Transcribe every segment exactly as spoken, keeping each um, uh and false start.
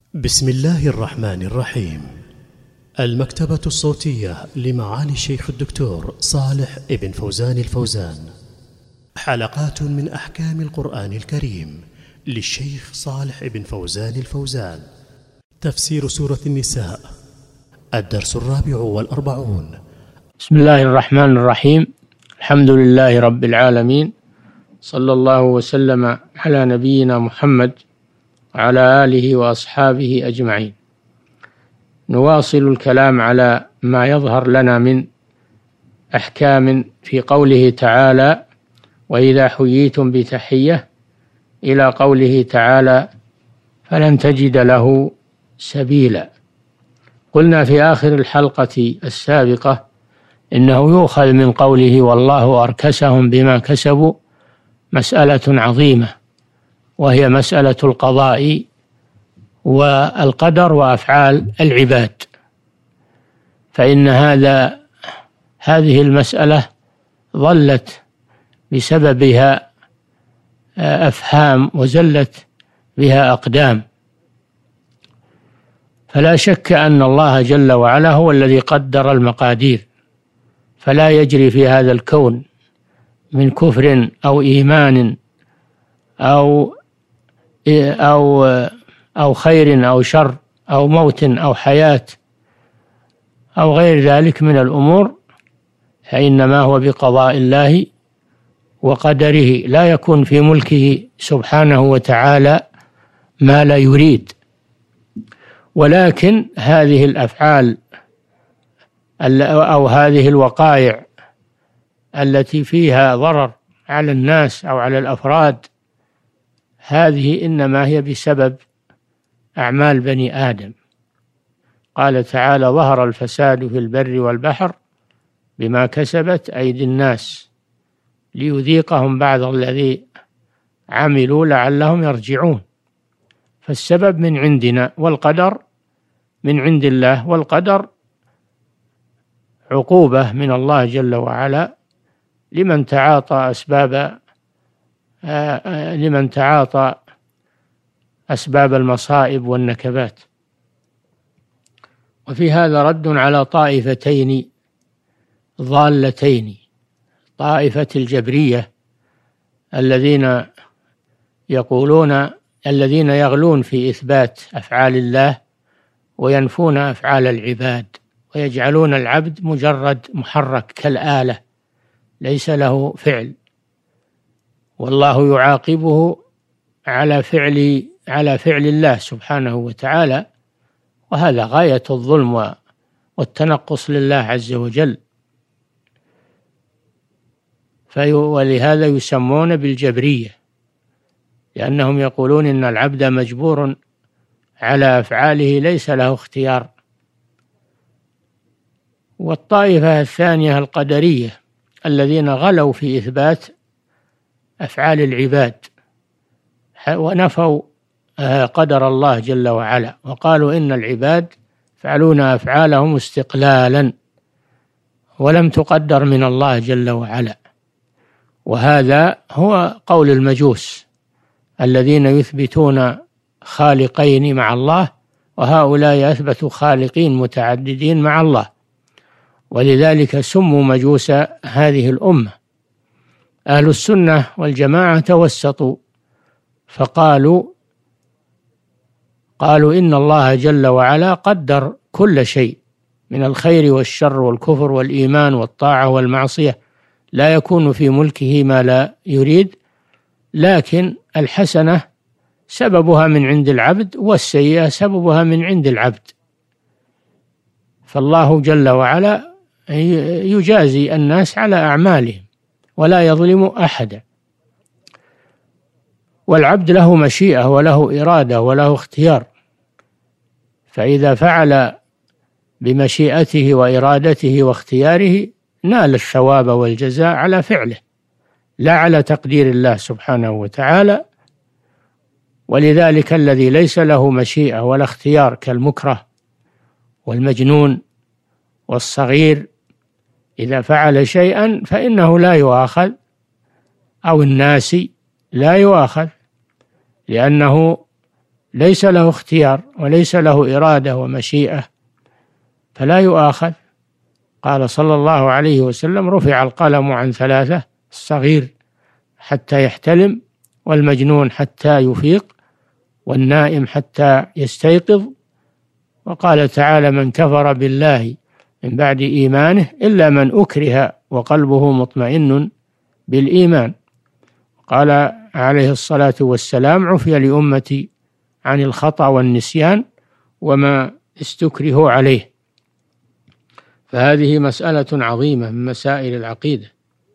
بسم الله الرحمن الرحيم. المكتبة الصوتية لمعالي الشيخ الدكتور صالح ابن فوزان الفوزان، حلقات من أحكام القرآن الكريم للشيخ صالح ابن فوزان الفوزان. تفسير سورة النساء، الدرس الرابع والأربعون. بسم الله الرحمن الرحيم. الحمد لله رب العالمين، صلى الله وسلم على نبينا محمد وعلى آله وأصحابه أجمعين. نواصل الكلام على ما يظهر لنا من أحكام في قوله تعالى: وإذا حييتم بتحية، إلى قوله تعالى: فلن تجد له سبيلا. قلنا في آخر الحلقة السابقة إنه يؤخذ من قوله والله أركسهم بما كسبوا مسألة عظيمة، وهي مسألة القضاء والقدر وأفعال العباد. فإن هذا هذه المسألة ظلت بسببها أفهام وزلت بها أقدام، فلا شك أن الله جل وعلا هو الذي قدر المقادير، فلا يجري في هذا الكون من كفر أو إيمان أو أو أو خير أو شر أو موت أو حياة أو غير ذلك من الأمور، فإنما هو بقضاء الله وقدره، لا يكون في ملكه سبحانه وتعالى ما لا يريد. ولكن هذه الأفعال أو هذه الوقائع التي فيها ضرر على الناس أو على الأفراد، هذه إنما هي بسبب أعمال بني آدم. قال تعالى: ظهر الفساد في البر والبحر بما كسبت أيدي الناس ليذيقهم بعض الذي عملوا لعلهم يرجعون. فالسبب من عندنا والقدر من عند الله، والقدر عقوبة من الله جل وعلا لمن تعاطى أسباب لمن تعاطى أسباب المصائب والنكبات. وفي هذا رد على طائفتين ضالتين: طائفة الجبرية الذين يقولون الذين يغلون في إثبات أفعال الله وينفون أفعال العباد، ويجعلون العبد مجرد محرك كالآلة ليس له فعل، والله يعاقبه على فعل على فعل الله سبحانه وتعالى، وهذا غاية الظلم والتنقص لله عز وجل. ولهذا يسمون بالجبرية، لأنهم يقولون إن العبد مجبور على أفعاله ليس له اختيار. والطائفة الثانية القدرية الذين غلوا في إثبات أفعال العباد ونفوا قدر الله جل وعلا، وقالوا إن العباد يفعلون أفعالهم استقلالا ولم تقدر من الله جل وعلا. وهذا هو قول المجوس الذين يثبتون خالقين مع الله، وهؤلاء أثبتوا خالقين متعددين مع الله، ولذلك سموا مجوس هذه الأمة. أهل السنة والجماعة توسطوا فقالوا قالوا إن الله جل وعلا قدر كل شيء من الخير والشر والكفر والإيمان والطاعة والمعصية، لا يكون في ملكه ما لا يريد، لكن الحسنة سببها من عند العبد والسيئة سببها من عند العبد. فالله جل وعلا يجازي الناس على أعمالهم ولا يظلم أحدا، والعبد له مشيئة وله إرادة وله اختيار، فإذا فعل بمشيئته وإرادته واختياره نال الثواب والجزاء على فعله لا على تقدير الله سبحانه وتعالى. ولذلك الذي ليس له مشيئة ولا اختيار كالمكره والمجنون والصغير إذا فعل شيئا فإنه لا يؤاخذ، أو الناسي لا يؤاخذ، لأنه ليس له اختيار وليس له إرادة ومشيئة فلا يؤاخذ. قال صلى الله عليه وسلم: رفع القلم عن ثلاثة: الصغير حتى يحتلم، والمجنون حتى يفيق، والنائم حتى يستيقظ. وقال تعالى: من كفر بالله من بعد إيمانه إلا من أكره وقلبه مطمئن بالإيمان. قال عليه الصلاة والسلام: عفي لأمتي عن الخطأ والنسيان وما استكرهوا عليه. فهذه مسألة عظيمة من مسائل العقيدة.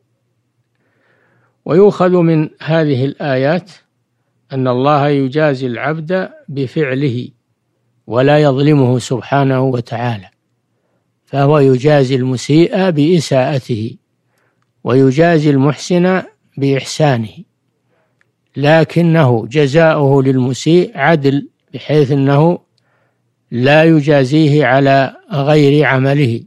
ويؤخذ من هذه الآيات أن الله يجازي العبد بفعله ولا يظلمه سبحانه وتعالى، فهو يجازي المسيء بإساءته ويجازي المحسن بإحسانه، لكنه جزاؤه للمسيء عدل، بحيث أنه لا يجازيه على غير عمله،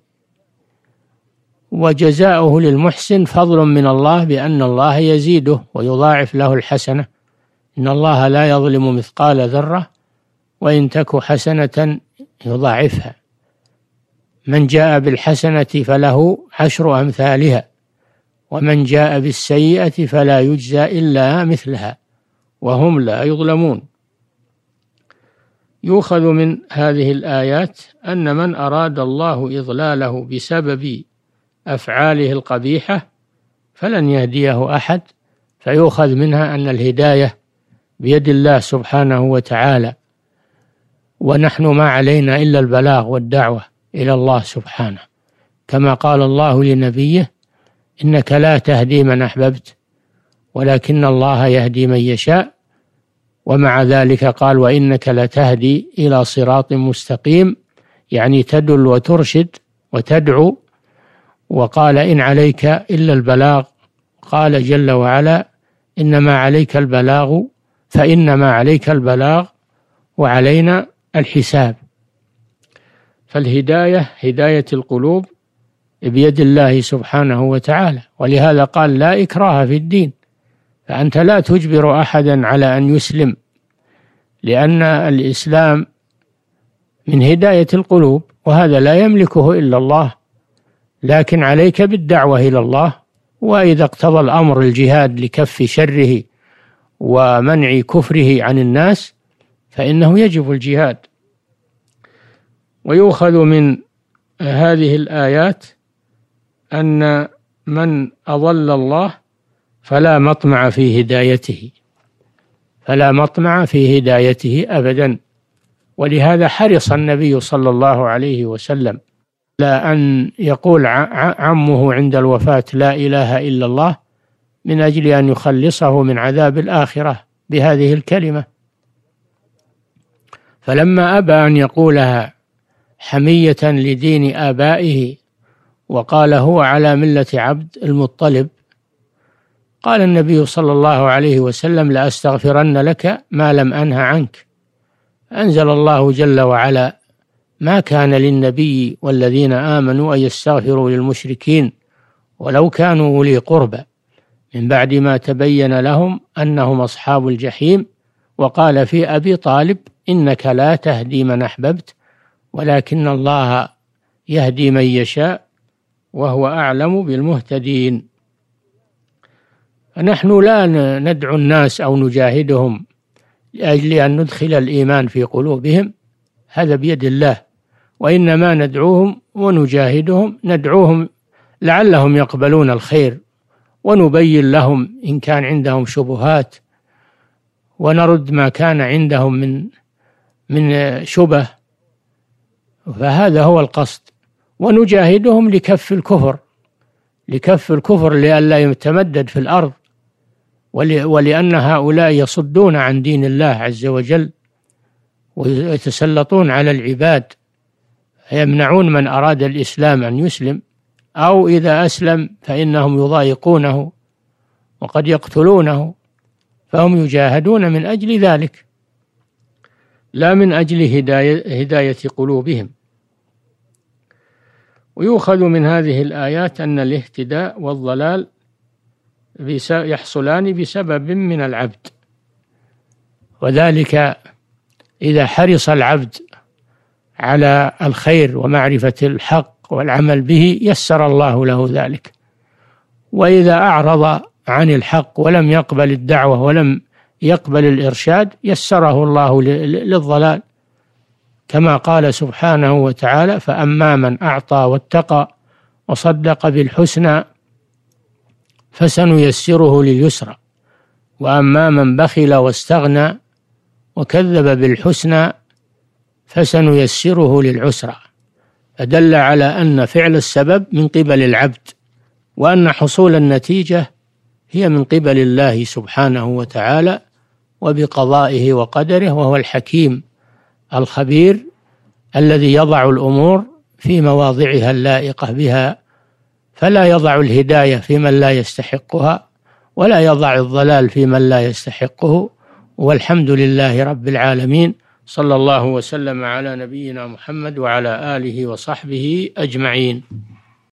وجزاؤه للمحسن فضل من الله بأن الله يزيده ويضاعف له الحسنة. إن الله لا يظلم مثقال ذرة وإن تك حسنة يضاعفها. من جاء بالحسنة فله عشر أمثالها ومن جاء بالسيئة فلا يجزى إلا مثلها وهم لا يظلمون. يؤخذ من هذه الآيات أن من أراد الله إضلاله بسبب أفعاله القبيحة فلن يهديه أحد، فيؤخذ منها أن الهداية بيد الله سبحانه وتعالى، ونحن ما علينا إلا البلاغ والدعوة إلى الله سبحانه، كما قال الله لنبيه: إنك لا تهدي من أحببت ولكن الله يهدي من يشاء. ومع ذلك قال: وإنك لتهدي إلى صراط مستقيم، يعني تدل وترشد وتدعو. وقال: إن عليك إلا البلاغ. قال جل وعلا: إنما عليك البلاغ فإنما عليك البلاغ وعلينا الحساب. فالهداية هداية القلوب بيد الله سبحانه وتعالى، ولهذا قال: لا إكراه في الدين، فأنت لا تجبر أحدا على أن يسلم، لأن الإسلام من هداية القلوب وهذا لا يملكه إلا الله، لكن عليك بالدعوة إلى الله، وإذا اقتضى الأمر الجهاد لكف شره ومنع كفره عن الناس فإنه يجب الجهاد. ويؤخذ من هذه الآيات أن من أضل الله فلا مطمع في هدايته، فلا مطمع في هدايته أبدا. ولهذا حرص النبي صلى الله عليه وسلم لا أن يقول عمه عند الوفاة: لا إله إلا الله، من أجل أن يخلصه من عذاب الآخرة بهذه الكلمة. فلما أبى أن يقولها حمية لدين آبائه وقال هو على ملة عبد المطلب، قال النبي صلى الله عليه وسلم: لأستغفرن لك ما لم أنه عنك. أنزل الله جل وعلا: ما كان للنبي والذين آمنوا أن يستغفروا للمشركين ولو كانوا أولي قربى من بعد ما تبين لهم أنهم أصحاب الجحيم. وقال في أبي طالب: إنك لا تهدي من أحببت ولكن الله يهدي من يشاء وهو أعلم بالمهتدين. فنحن لا ندعو الناس أو نجاهدهم لأجل أن ندخل الإيمان في قلوبهم، هذا بيد الله، وإنما ندعوهم ونجاهدهم ندعوهم لعلهم يقبلون الخير، ونبين لهم إن كان عندهم شبهات، ونرد ما كان عندهم من من شبه، فهذا هو القصد. ونجاهدهم لكف الكفر، لكف الكفر لئلا يتمدد في الأرض، ولأن هؤلاء يصدون عن دين الله عز وجل ويتسلطون على العباد، يمنعون من أراد الإسلام أن يسلم، أو إذا أسلم فإنهم يضايقونه وقد يقتلونه، فهم يجاهدون من أجل ذلك لا من أجل هداية, هداية قلوبهم. ويؤخذ من هذه الآيات أن الاهتداء والضلال يحصلان بسبب من العبد، وذلك إذا حرص العبد على الخير ومعرفة الحق والعمل به يسر الله له ذلك، وإذا أعرض عن الحق ولم يقبل الدعوة ولم يقبل الإرشاد يسره الله للضلال، كما قال سبحانه وتعالى: فأما من أعطى واتقى وصدق بالحسنى فسنيسره لليسرى، وأما من بخل واستغنى وكذب بالحسنى فسنيسره للعسرى. فدل على أن فعل السبب من قبل العبد، وأن حصول النتيجة هي من قبل الله سبحانه وتعالى وبقضائه وقدره، وهو الحكيم الخبير الذي يضع الأمور في مواضعها اللائقة بها، فلا يضع الهداية في من لا يستحقها ولا يضع الضلال في من لا يستحقه. والحمد لله رب العالمين، صلى الله وسلم على نبينا محمد وعلى آله وصحبه أجمعين.